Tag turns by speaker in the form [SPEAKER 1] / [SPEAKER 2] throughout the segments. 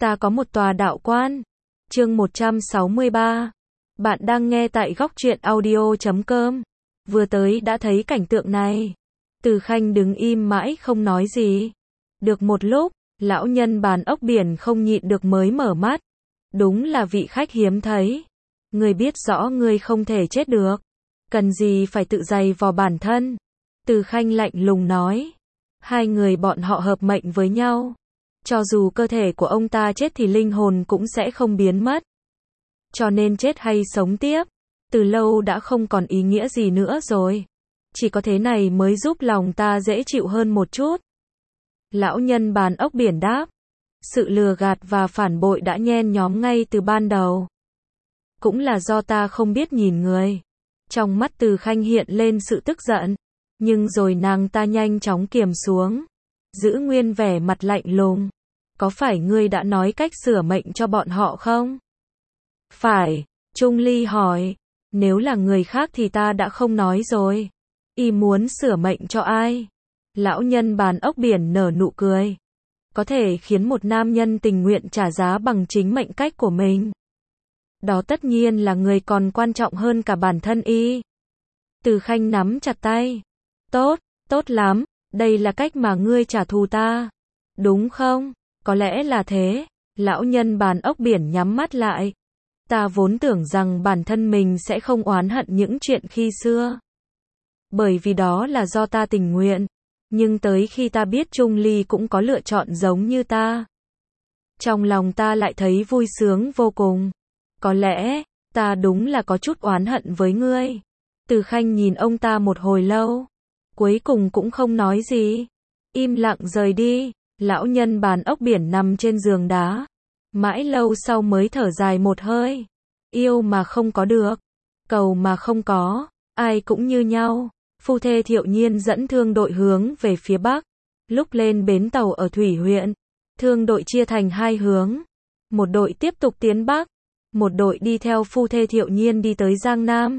[SPEAKER 1] Ta có một tòa đạo quan. Chương 163. Bạn đang nghe tại góc truyện audio.com. Vừa tới đã thấy cảnh tượng này. Từ Khanh đứng im mãi không nói gì. Được một lúc, lão nhân bàn ốc biển không nhịn được mới mở mắt. Đúng là vị khách hiếm thấy. Ngươi biết rõ ngươi không thể chết được. Cần gì phải tự giày vò bản thân. Từ Khanh lạnh lùng nói. Hai người bọn họ hợp mệnh với nhau. Cho dù cơ thể của ông ta chết thì linh hồn cũng sẽ không biến mất. Cho nên chết hay sống tiếp, từ lâu đã không còn ý nghĩa gì nữa rồi. Chỉ có thế này mới giúp lòng ta dễ chịu hơn một chút. Lão nhân bàn ốc biển đáp. Sự lừa gạt và phản bội đã nhen nhóm ngay từ ban đầu. Cũng là do ta không biết nhìn người. Trong mắt Từ Khanh hiện lên sự tức giận. Nhưng rồi nàng ta nhanh chóng kiềm xuống. Giữ nguyên vẻ mặt lạnh lùng. Có phải ngươi đã nói cách sửa mệnh cho bọn họ không? Phải, Trung Ly hỏi. Nếu là người khác thì ta đã không nói rồi. Y muốn sửa mệnh cho ai? Lão nhân bàn ốc biển nở nụ cười. Có thể khiến một nam nhân tình nguyện trả giá bằng chính mệnh cách của mình. Đó tất nhiên là người còn quan trọng hơn cả bản thân y. Từ Khanh nắm chặt tay. Tốt, tốt lắm, đây là cách mà ngươi trả thù ta. Đúng không? Có lẽ là thế. Lão nhân bàn ốc biển nhắm mắt lại. Ta vốn tưởng rằng bản thân mình sẽ không oán hận những chuyện khi xưa. Bởi vì đó là do ta tình nguyện. Nhưng tới khi ta biết Trung Ly cũng có lựa chọn giống như ta. Trong lòng ta lại thấy vui sướng vô cùng. Có lẽ, ta đúng là có chút oán hận với ngươi. Từ Khanh nhìn ông ta một hồi lâu. Cuối cùng cũng không nói gì. Im lặng rời đi. Lão nhân bàn ốc biển nằm trên giường đá. Mãi lâu sau mới thở dài một hơi. Yêu mà không có được. Cầu mà không có. Ai cũng như nhau. Phu thê Thiệu Nhiên dẫn thương đội hướng về phía Bắc. Lúc lên bến tàu ở Thủy huyện. Thương đội chia thành hai hướng. Một đội tiếp tục tiến Bắc. Một đội đi theo phu thê Thiệu Nhiên đi tới Giang Nam.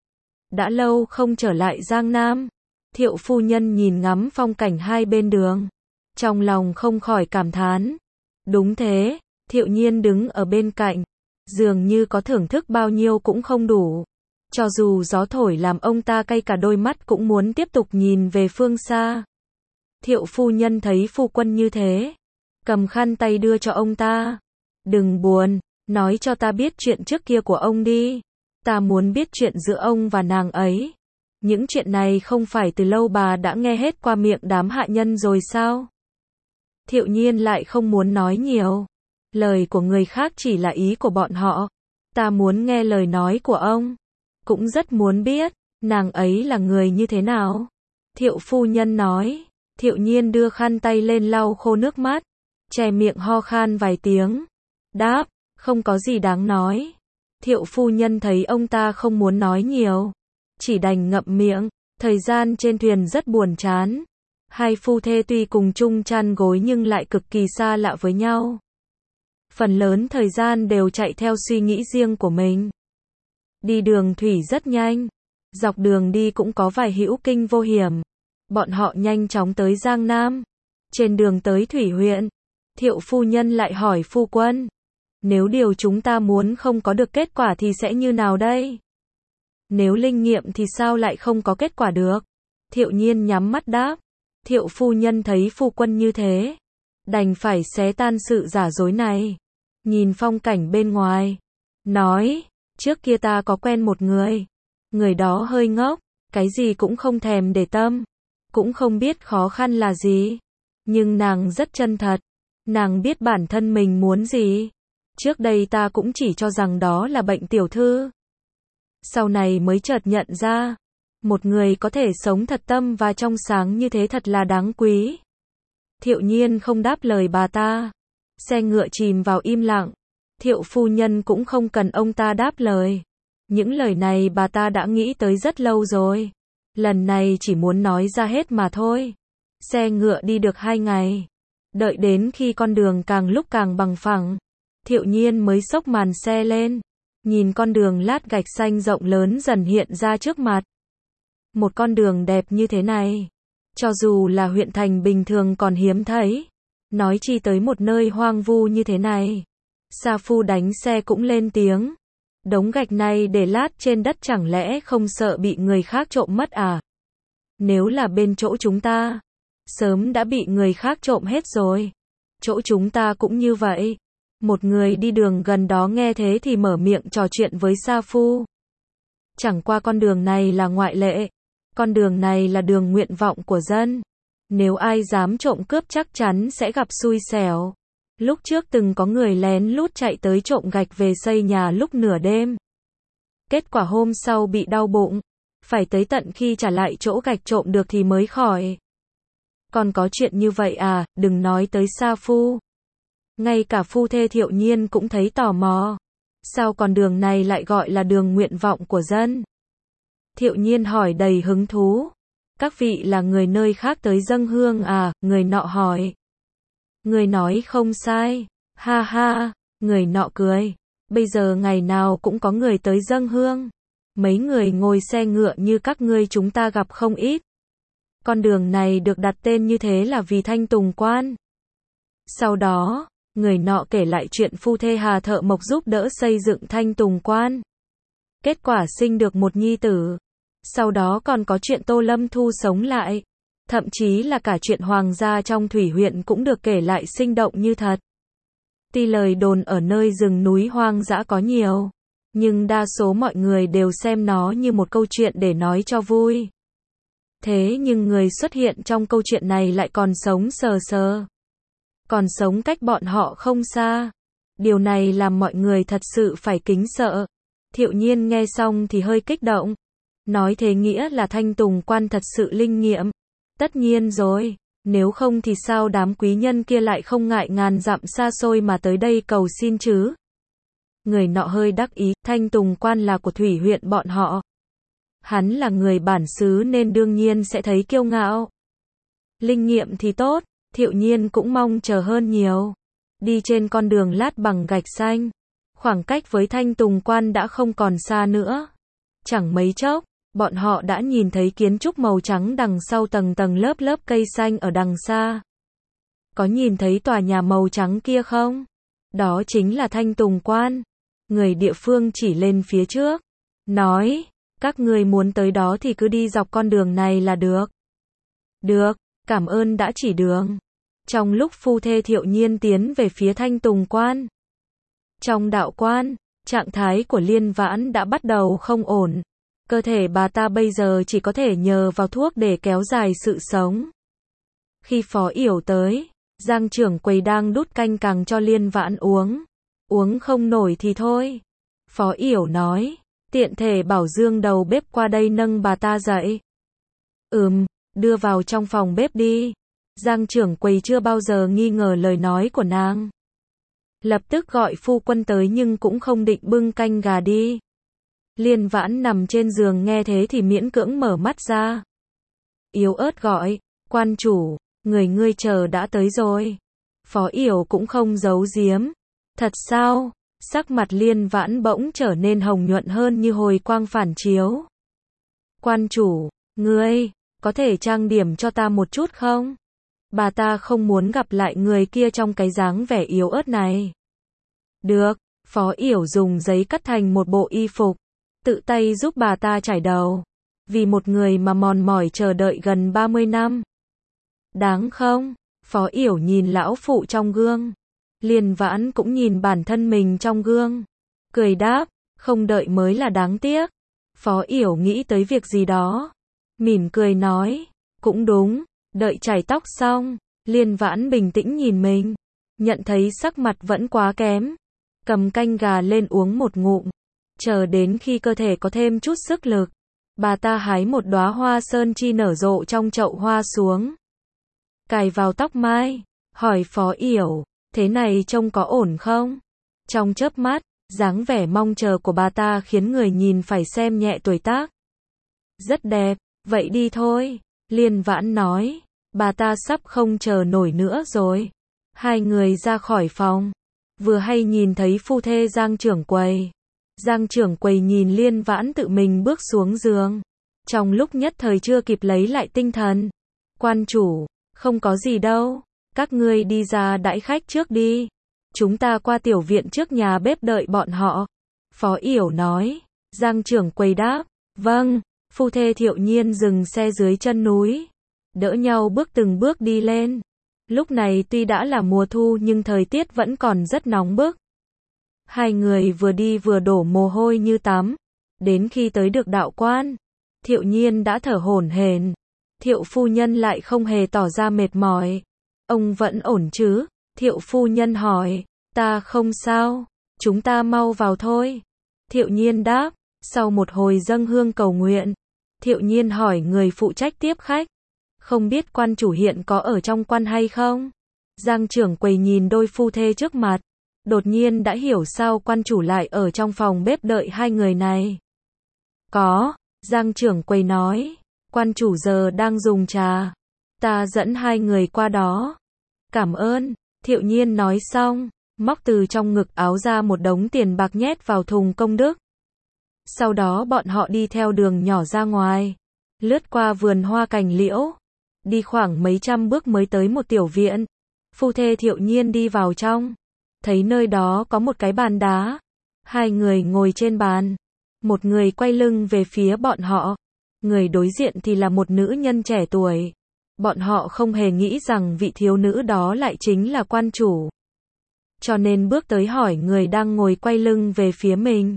[SPEAKER 1] Đã lâu không trở lại Giang Nam. Thiệu phu nhân nhìn ngắm phong cảnh hai bên đường. Trong lòng không khỏi cảm thán. Đúng thế, Thiệu Nhiên đứng ở bên cạnh. Dường như có thưởng thức bao nhiêu cũng không đủ. Cho dù gió thổi làm ông ta cay cả đôi mắt cũng muốn tiếp tục nhìn về phương xa. Thiệu phu nhân thấy phu quân như thế. Cầm khăn tay đưa cho ông ta. Đừng buồn, nói cho ta biết chuyện trước kia của ông đi. Ta muốn biết chuyện giữa ông và nàng ấy. Những chuyện này không phải từ lâu bà đã nghe hết qua miệng đám hạ nhân rồi sao? Thiệu Nhiên lại không muốn nói nhiều. Lời của người khác chỉ là ý của bọn họ. Ta muốn nghe lời nói của ông. Cũng rất muốn biết, nàng ấy là người như thế nào. Thiệu phu nhân nói. Thiệu Nhiên đưa khăn tay lên lau khô nước mắt. Che miệng ho khan vài tiếng. Đáp, không có gì đáng nói. Thiệu phu nhân thấy ông ta không muốn nói nhiều. Chỉ đành ngậm miệng. Thời gian trên thuyền rất buồn chán. Hai phu thê tuy cùng chung chăn gối nhưng lại cực kỳ xa lạ với nhau. Phần lớn thời gian đều chạy theo suy nghĩ riêng của mình. Đi đường thủy rất nhanh. Dọc đường đi cũng có vài hữu kinh vô hiểm. Bọn họ nhanh chóng tới Giang Nam. Trên đường tới Thủy huyện, Thiệu phu nhân lại hỏi phu quân. Nếu điều chúng ta muốn không có được kết quả thì sẽ như nào đây? Nếu linh nghiệm thì sao lại không có kết quả được? Thiệu Nhiên nhắm mắt đáp. Thiệu phu nhân thấy phu quân như thế. Đành phải xé tan sự giả dối này. Nhìn phong cảnh bên ngoài. Nói, trước kia ta có quen một người. Người đó hơi ngốc. Cái gì cũng không thèm để tâm. Cũng không biết khó khăn là gì. Nhưng nàng rất chân thật. Nàng biết bản thân mình muốn gì. Trước đây ta cũng chỉ cho rằng đó là bệnh tiểu thư. Sau này mới chợt nhận ra. Một người có thể sống thật tâm và trong sáng như thế thật là đáng quý. Thiệu Nhiên không đáp lời bà ta. Xe ngựa chìm vào im lặng. Thiệu phu nhân cũng không cần ông ta đáp lời. Những lời này bà ta đã nghĩ tới rất lâu rồi. Lần này chỉ muốn nói ra hết mà thôi. Xe ngựa đi được 2 ngày. Đợi đến khi con đường càng lúc càng bằng phẳng. Thiệu Nhiên mới xốc màn xe lên. Nhìn con đường lát gạch xanh rộng lớn dần hiện ra trước mặt. Một con đường đẹp như thế này. Cho dù là huyện thành bình thường còn hiếm thấy. Nói chi tới một nơi hoang vu như thế này. Sa Phu đánh xe cũng lên tiếng. Đống gạch này để lát trên đất chẳng lẽ không sợ bị người khác trộm mất à? Nếu là bên chỗ chúng ta, sớm đã bị người khác trộm hết rồi. Chỗ chúng ta cũng như vậy. Một người đi đường gần đó nghe thế thì mở miệng trò chuyện với Sa Phu. Chẳng qua con đường này là ngoại lệ. Con đường này là đường nguyện vọng của dân. Nếu ai dám trộm cướp chắc chắn sẽ gặp xui xẻo. Lúc trước từng có người lén lút chạy tới trộm gạch về xây nhà lúc nửa đêm. Kết quả hôm sau bị đau bụng. Phải tới tận khi trả lại chỗ gạch trộm được thì mới khỏi. Còn có chuyện như vậy à, đừng nói tới Sa Phu. Ngay cả phu thê Thiệu Nhiên cũng thấy tò mò. Sao con đường này lại gọi là đường nguyện vọng của dân? Thiệu Nhiên hỏi đầy hứng thú. Các vị là người nơi khác tới dâng hương à, người nọ hỏi. Người nói không sai. Ha ha, người nọ cười. Bây giờ ngày nào cũng có người tới dâng hương. Mấy người ngồi xe ngựa như các ngươi chúng ta gặp không ít. Con đường này được đặt tên như thế là vì Thanh Tùng Quan. Sau đó, người nọ kể lại chuyện phu thê Hà Thợ Mộc giúp đỡ xây dựng Thanh Tùng Quan. Kết quả sinh được một nhi tử. Sau đó còn có chuyện Tô Lâm Thu sống lại. Thậm chí là cả chuyện hoàng gia trong Thủy huyện cũng được kể lại sinh động như thật. Tuy lời đồn ở nơi rừng núi hoang dã có nhiều, nhưng đa số mọi người đều xem nó như một câu chuyện để nói cho vui. Thế nhưng người xuất hiện trong câu chuyện này lại còn sống sờ sờ. Còn sống cách bọn họ không xa. Điều này làm mọi người thật sự phải kính sợ. Thiệu Nhiên nghe xong thì hơi kích động. Nói thế nghĩa là Thanh Tùng Quan thật sự linh nghiệm. Tất nhiên rồi, nếu không thì sao đám quý nhân kia lại không ngại ngàn dặm xa xôi mà tới đây cầu xin chứ? Người nọ hơi đắc ý, Thanh Tùng Quan là của Thủy huyện bọn họ. Hắn là người bản xứ nên đương nhiên sẽ thấy kiêu ngạo. Linh nghiệm thì tốt, Thiệu Nhiên cũng mong chờ hơn nhiều. Đi trên con đường lát bằng gạch xanh. Khoảng cách với Thanh Tùng Quan đã không còn xa nữa. Chẳng mấy chốc, bọn họ đã nhìn thấy kiến trúc màu trắng đằng sau tầng tầng lớp lớp cây xanh ở đằng xa. Có nhìn thấy tòa nhà màu trắng kia không? Đó chính là Thanh Tùng Quan. Người địa phương chỉ lên phía trước. Nói, các người muốn tới đó thì cứ đi dọc con đường này là được. Được, cảm ơn đã chỉ đường. Trong lúc phu thê Thiệu Nhiên tiến về phía Thanh Tùng Quan. Trong đạo quan, trạng thái của Liên Vãn đã bắt đầu không ổn. Cơ thể bà ta bây giờ chỉ có thể nhờ vào thuốc để kéo dài sự sống. Khi Phó Yểu tới, Giang trưởng quầy đang đút canh càng cho Liên Vãn uống. Uống không nổi thì thôi. Phó Yểu nói, tiện thể bảo Dương đầu bếp qua đây nâng bà ta dậy. Đưa vào trong phòng bếp đi. Giang trưởng quầy chưa bao giờ nghi ngờ lời nói của nàng. Lập tức gọi phu quân tới nhưng cũng không định bưng canh gà đi. Liên Vãn nằm trên giường nghe thế thì miễn cưỡng mở mắt ra. Yếu ớt gọi, quan chủ, người ngươi chờ đã tới rồi. Phó Yểu cũng không giấu giếm. Thật sao? Sắc mặt Liên Vãn bỗng trở nên hồng nhuận hơn như hồi quang phản chiếu. Quan chủ, ngươi, có thể trang điểm cho ta một chút không? Bà ta không muốn gặp lại người kia trong cái dáng vẻ yếu ớt này. Được, Phó Yểu dùng giấy cắt thành một bộ y phục. Tự tay giúp bà ta chải đầu. Vì một người mà mòn mỏi chờ đợi gần 30 năm. Đáng không? Phó Yểu nhìn lão phụ trong gương. Liên Vãn cũng nhìn bản thân mình trong gương. Cười đáp, không đợi mới là đáng tiếc. Phó Yểu nghĩ tới việc gì đó. Mỉm cười nói, cũng đúng, đợi chải tóc xong. Liên Vãn bình tĩnh nhìn mình. Nhận thấy sắc mặt vẫn quá kém. Cầm canh gà lên uống một ngụm. Chờ đến khi cơ thể có thêm chút sức lực. Bà ta hái một đóa hoa sơn chi nở rộ trong chậu hoa xuống. Cài vào tóc mai. Hỏi Phó Yểu, thế này trông có ổn không? Trong chớp mắt, dáng vẻ mong chờ của bà ta khiến người nhìn phải xem nhẹ tuổi tác. Rất đẹp, vậy đi thôi. Liên Vãn nói. Bà ta sắp không chờ nổi nữa rồi. Hai người ra khỏi phòng. Vừa hay nhìn thấy phu thê Giang trưởng quầy. Giang trưởng quầy nhìn Liên Vãn tự mình bước xuống giường. Trong lúc nhất thời chưa kịp lấy lại tinh thần. Quan chủ, không có gì đâu. Các ngươi đi ra đãi khách trước đi. Chúng ta qua tiểu viện trước nhà bếp đợi bọn họ. Phó Yểu nói. Giang trưởng quầy đáp. Vâng. Phu thê Thiệu Nhiên dừng xe dưới chân núi. Đỡ nhau bước từng bước đi lên. Lúc này tuy đã là mùa thu nhưng thời tiết vẫn còn rất nóng bức. Hai người vừa đi vừa đổ mồ hôi như tắm. Đến khi tới được đạo quan, Thiệu Nhiên đã thở hổn hển. Thiệu phu nhân lại không hề tỏ ra mệt mỏi. Ông vẫn ổn chứ? Thiệu phu nhân hỏi. Ta không sao, chúng ta mau vào thôi. Thiệu Nhiên đáp. Sau một hồi dâng hương cầu nguyện, Thiệu Nhiên hỏi người phụ trách tiếp khách. Không biết quan chủ hiện có ở trong quan hay không? Giang trưởng quầy nhìn đôi phu thê trước mặt. Đột nhiên đã hiểu sao quan chủ lại ở trong phòng bếp đợi hai người này. Có, Giang trưởng quầy nói. Quan chủ giờ đang dùng trà. Ta dẫn hai người qua đó. Cảm ơn, Thiệu Nhiên nói xong, móc từ trong ngực áo ra một đống tiền bạc nhét vào thùng công đức. Sau đó bọn họ đi theo đường nhỏ ra ngoài, lướt qua vườn hoa cành liễu, đi khoảng mấy trăm bước mới tới một tiểu viện. Phu thê Thiệu Nhiên đi vào trong, thấy nơi đó có một cái bàn đá. Hai người ngồi trên bàn, một người quay lưng về phía bọn họ, người đối diện thì là một nữ nhân trẻ tuổi. Bọn họ không hề nghĩ rằng vị thiếu nữ đó lại chính là quan chủ. Cho nên bước tới hỏi người đang ngồi quay lưng về phía mình.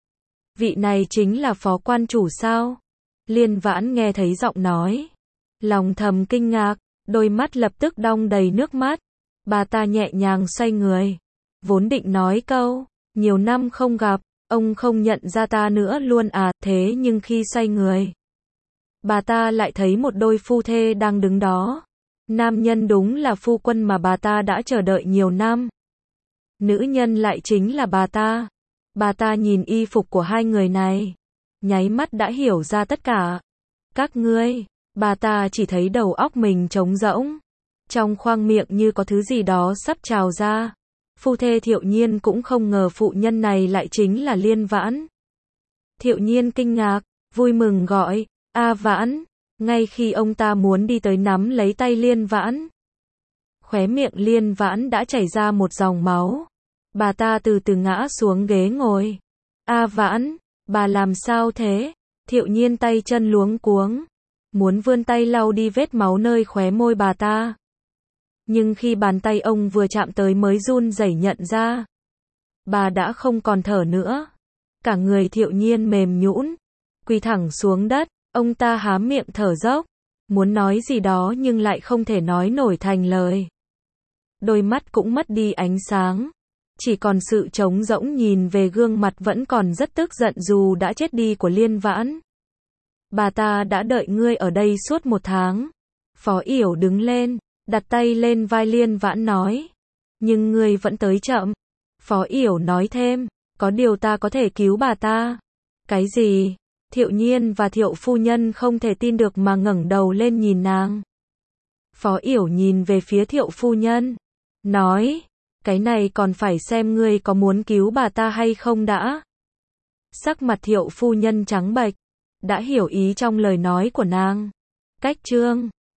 [SPEAKER 1] Vị này chính là phó quan chủ sao? Liên Vãn nghe thấy giọng nói. Lòng thầm kinh ngạc, đôi mắt lập tức đong đầy nước mắt. Bà ta nhẹ nhàng xoay người. Vốn định nói câu, nhiều năm không gặp, ông không nhận ra ta nữa luôn à, thế nhưng khi xoay người, bà ta lại thấy một đôi phu thê đang đứng đó. Nam nhân đúng là phu quân mà bà ta đã chờ đợi nhiều năm. Nữ nhân lại chính là bà ta. Bà ta nhìn y phục của hai người này, nháy mắt đã hiểu ra tất cả. Các ngươi, bà ta chỉ thấy đầu óc mình trống rỗng. Trong khoang miệng như có thứ gì đó sắp trào ra. Phu thê Thiệu Nhiên cũng không ngờ phụ nhân này lại chính là Liên Vãn. Thiệu Nhiên kinh ngạc, vui mừng gọi, A Vãn, ngay khi ông ta muốn đi tới nắm lấy tay Liên Vãn. Khóe miệng Liên Vãn đã chảy ra một dòng máu. Bà ta từ từ ngã xuống ghế ngồi. A Vãn, bà làm sao thế? Thiệu Nhiên tay chân luống cuống, muốn vươn tay lau đi vết máu nơi khóe môi bà ta. Nhưng khi bàn tay ông vừa chạm tới mới run rẩy nhận ra. Bà đã không còn thở nữa. Cả người Thiệu Nhiên mềm nhũn, quỳ thẳng xuống đất, ông ta há miệng thở dốc, muốn nói gì đó nhưng lại không thể nói nổi thành lời. Đôi mắt cũng mất đi ánh sáng, chỉ còn sự trống rỗng nhìn về gương mặt vẫn còn rất tức giận dù đã chết đi của Liên Vãn. Bà ta đã đợi ngươi ở đây suốt 1 tháng. Phó Yểu đứng lên, đặt tay lên vai Liên Vãn nói. Nhưng ngươi vẫn tới chậm. Phó Yểu nói thêm, có điều ta có thể cứu bà ta. Cái gì? Thiệu Nhiên và Thiệu phu nhân không thể tin được mà ngẩng đầu lên nhìn nàng. Phó Yểu nhìn về phía Thiệu phu nhân, nói, cái này còn phải xem ngươi có muốn cứu bà ta hay không đã. Sắc mặt Thiệu phu nhân trắng bệch, đã hiểu ý trong lời nói của nàng. Cách chương